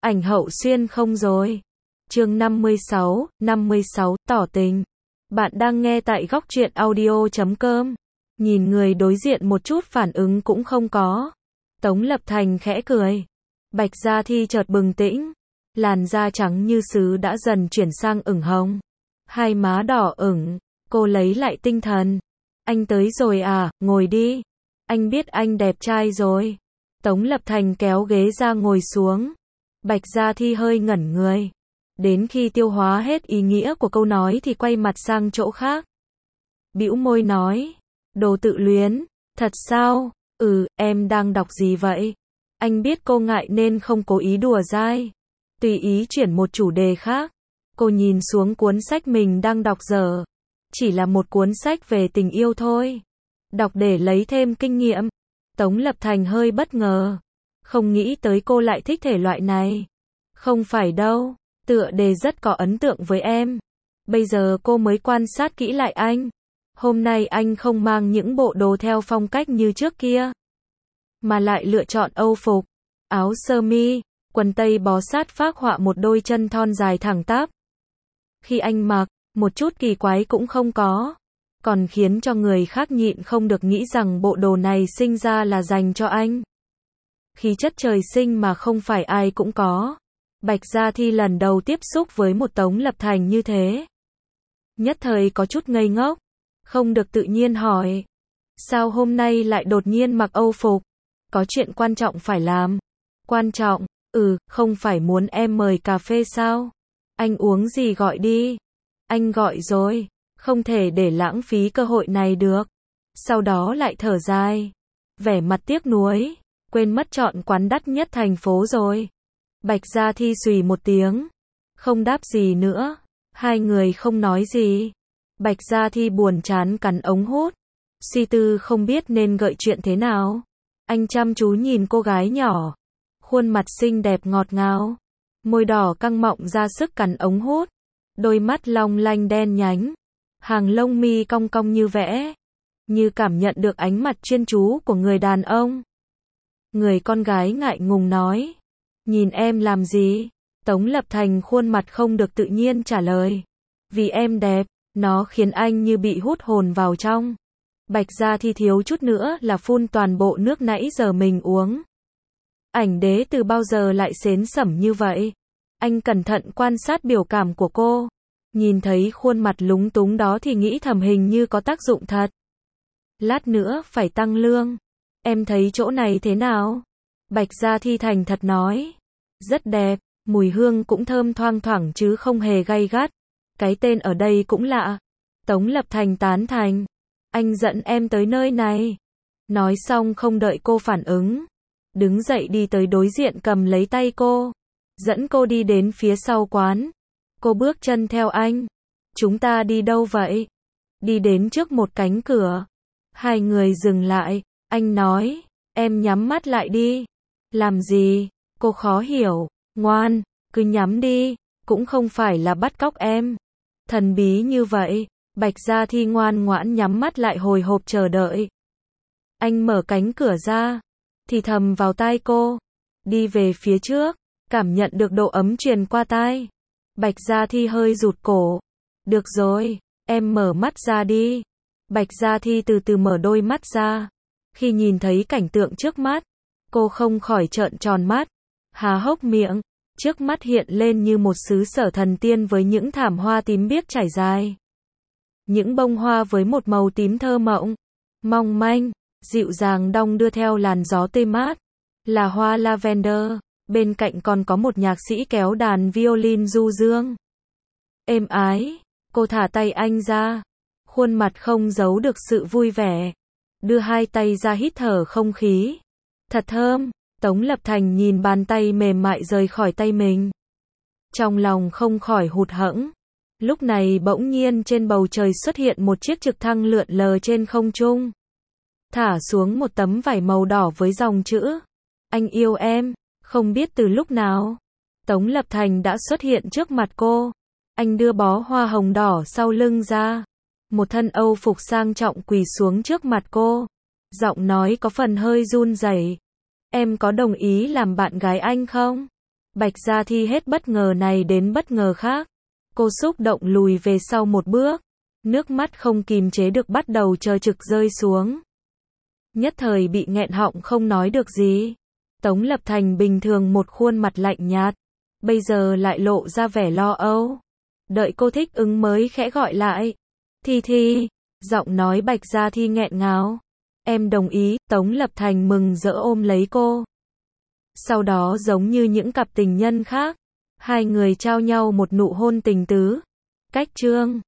Ảnh Hậu Xuyên không rồi. Chương 56, tỏ tình. Bạn đang nghe tại góc truyện audio.com. Nhìn người đối diện một chút phản ứng cũng không có. Tống Lập Thành khẽ cười. Bạch Gia Thi chợt bừng tỉnh. Làn da trắng như sứ đã dần chuyển sang ửng hồng. Hai má đỏ ửng. Cô lấy lại tinh thần. Anh tới rồi à, ngồi đi. Anh biết anh đẹp trai rồi. Tống Lập Thành kéo ghế ra ngồi xuống. Bạch Gia Thi hơi ngẩn người. Đến khi tiêu hóa hết ý nghĩa của câu nói thì quay mặt sang chỗ khác. Bĩu môi nói. Đồ tự luyến. Thật sao? Em đang đọc gì vậy? Anh biết cô ngại nên không cố ý đùa dai. Tùy ý chuyển một chủ đề khác. Cô nhìn xuống cuốn sách mình đang đọc dở. Chỉ là một cuốn sách về tình yêu thôi. Đọc để lấy thêm kinh nghiệm. Tống Lập Thành hơi bất ngờ. Không nghĩ tới cô lại thích thể loại này. Không phải đâu, tựa đề rất có ấn tượng với em. Bây giờ cô mới quan sát kỹ lại anh. Hôm nay anh không mang những bộ đồ theo phong cách như trước kia. Mà lại lựa chọn âu phục, áo sơ mi, quần tây bó sát phác họa một đôi chân thon dài thẳng tắp. Khi anh mặc, một chút kỳ quái cũng không có. Còn khiến cho người khác nhịn không được nghĩ rằng bộ đồ này sinh ra là dành cho anh. Khí chất trời sinh mà không phải ai cũng có. Bạch Gia Thi lần đầu tiếp xúc với một Tống Lập Thành như thế. Nhất thời có chút ngây ngốc. Không được tự nhiên hỏi. Sao hôm nay lại đột nhiên mặc âu phục? Có chuyện quan trọng phải làm. Quan trọng? Không phải muốn em mời cà phê sao? Anh uống gì gọi đi. Anh gọi rồi. Không thể để lãng phí cơ hội này được. Sau đó lại thở dài. Vẻ mặt tiếc nuối. Quên mất chọn quán đắt nhất thành phố rồi. Bạch Gia Thi xùy một tiếng. Không đáp gì nữa. Hai người không nói gì. Bạch Gia Thi buồn chán cắn ống hút. Suy tư không biết nên gợi chuyện thế nào. Anh chăm chú nhìn cô gái nhỏ. Khuôn mặt xinh đẹp ngọt ngào. Môi đỏ căng mọng ra sức cắn ống hút. Đôi mắt long lanh đen nhánh. Hàng lông mi cong cong như vẽ. Như cảm nhận được ánh mặt chuyên chú của người đàn ông. Người con gái ngại ngùng nói. Nhìn em làm gì? Tống Lập Thành khuôn mặt không được tự nhiên trả lời. Vì em đẹp, nó khiến anh như bị hút hồn vào trong. Bạch Gia Thi thiếu chút nữa là phun toàn bộ nước nãy giờ mình uống. Ảnh đế từ bao giờ lại xến xẩm như vậy? Anh cẩn thận quan sát biểu cảm của cô. Nhìn thấy khuôn mặt lúng túng đó thì nghĩ thầm hình như có tác dụng thật. Lát nữa phải tăng lương. Em thấy chỗ này thế nào? Bạch Gia Thi thành thật nói. Rất đẹp, mùi hương cũng thơm thoang thoảng chứ không hề gay gắt. Cái tên ở đây cũng lạ. Tống Lập Thành tán thành. Anh dẫn em tới nơi này. Nói xong không đợi cô phản ứng. Đứng dậy đi tới đối diện cầm lấy tay cô. Dẫn cô đi đến phía sau quán. Cô bước chân theo anh. Chúng ta đi đâu vậy? Đi đến trước một cánh cửa. Hai người dừng lại. Anh nói, em nhắm mắt lại đi. Làm gì? Cô khó hiểu. Ngoan, cứ nhắm đi. Cũng không phải là bắt cóc em. Thần bí như vậy. Bạch Gia Thi ngoan ngoãn nhắm mắt lại hồi hộp chờ đợi. Anh mở cánh cửa ra. Thì thầm vào tai cô. Đi về phía trước. Cảm nhận được độ ấm truyền qua tai. Bạch Gia Thi hơi rụt cổ. Được rồi, em mở mắt ra đi. Bạch Gia Thi từ từ mở đôi mắt ra. Khi nhìn thấy cảnh tượng trước mắt, cô không khỏi trợn tròn mắt, há hốc miệng. Trước mắt hiện lên như một xứ sở thần tiên với những thảm hoa tím biếc trải dài. Những bông hoa với một màu tím thơ mộng, mong manh, dịu dàng đong đưa theo làn gió tươi mát. Là hoa lavender, bên cạnh còn có một nhạc sĩ kéo đàn violin du dương. Êm ái, cô thả tay anh ra. Khuôn mặt không giấu được sự vui vẻ. Đưa hai tay ra hít thở không khí. Thật thơm. Tống Lập Thành nhìn bàn tay mềm mại rời khỏi tay mình. Trong lòng không khỏi hụt hẫng. Lúc này bỗng nhiên trên bầu trời xuất hiện một chiếc trực thăng lượn lờ trên không trung. Thả xuống một tấm vải màu đỏ với dòng chữ. Anh yêu em. Không biết từ lúc nào, Tống Lập Thành đã xuất hiện trước mặt cô. Anh đưa bó hoa hồng đỏ sau lưng ra. Một thân âu phục sang trọng quỳ xuống trước mặt cô. Giọng nói có phần hơi run rẩy. Em có đồng ý làm bạn gái anh không? Bạch Gia Thi hết bất ngờ này đến bất ngờ khác. Cô xúc động lùi về sau một bước. Nước mắt không kìm chế được bắt đầu trơ trực rơi xuống. Nhất thời bị nghẹn họng không nói được gì. Tống Lập Thành bình thường một khuôn mặt lạnh nhạt. Bây giờ lại lộ ra vẻ lo âu. Đợi cô thích ứng mới khẽ gọi lại. Thi Thi. Giọng nói Bạch Gia Thi nghẹn ngào. Em đồng ý. Tống Lập Thành mừng rỡ ôm lấy cô. Sau đó giống như những cặp tình nhân khác, hai người trao nhau một nụ hôn tình tứ. Cách chương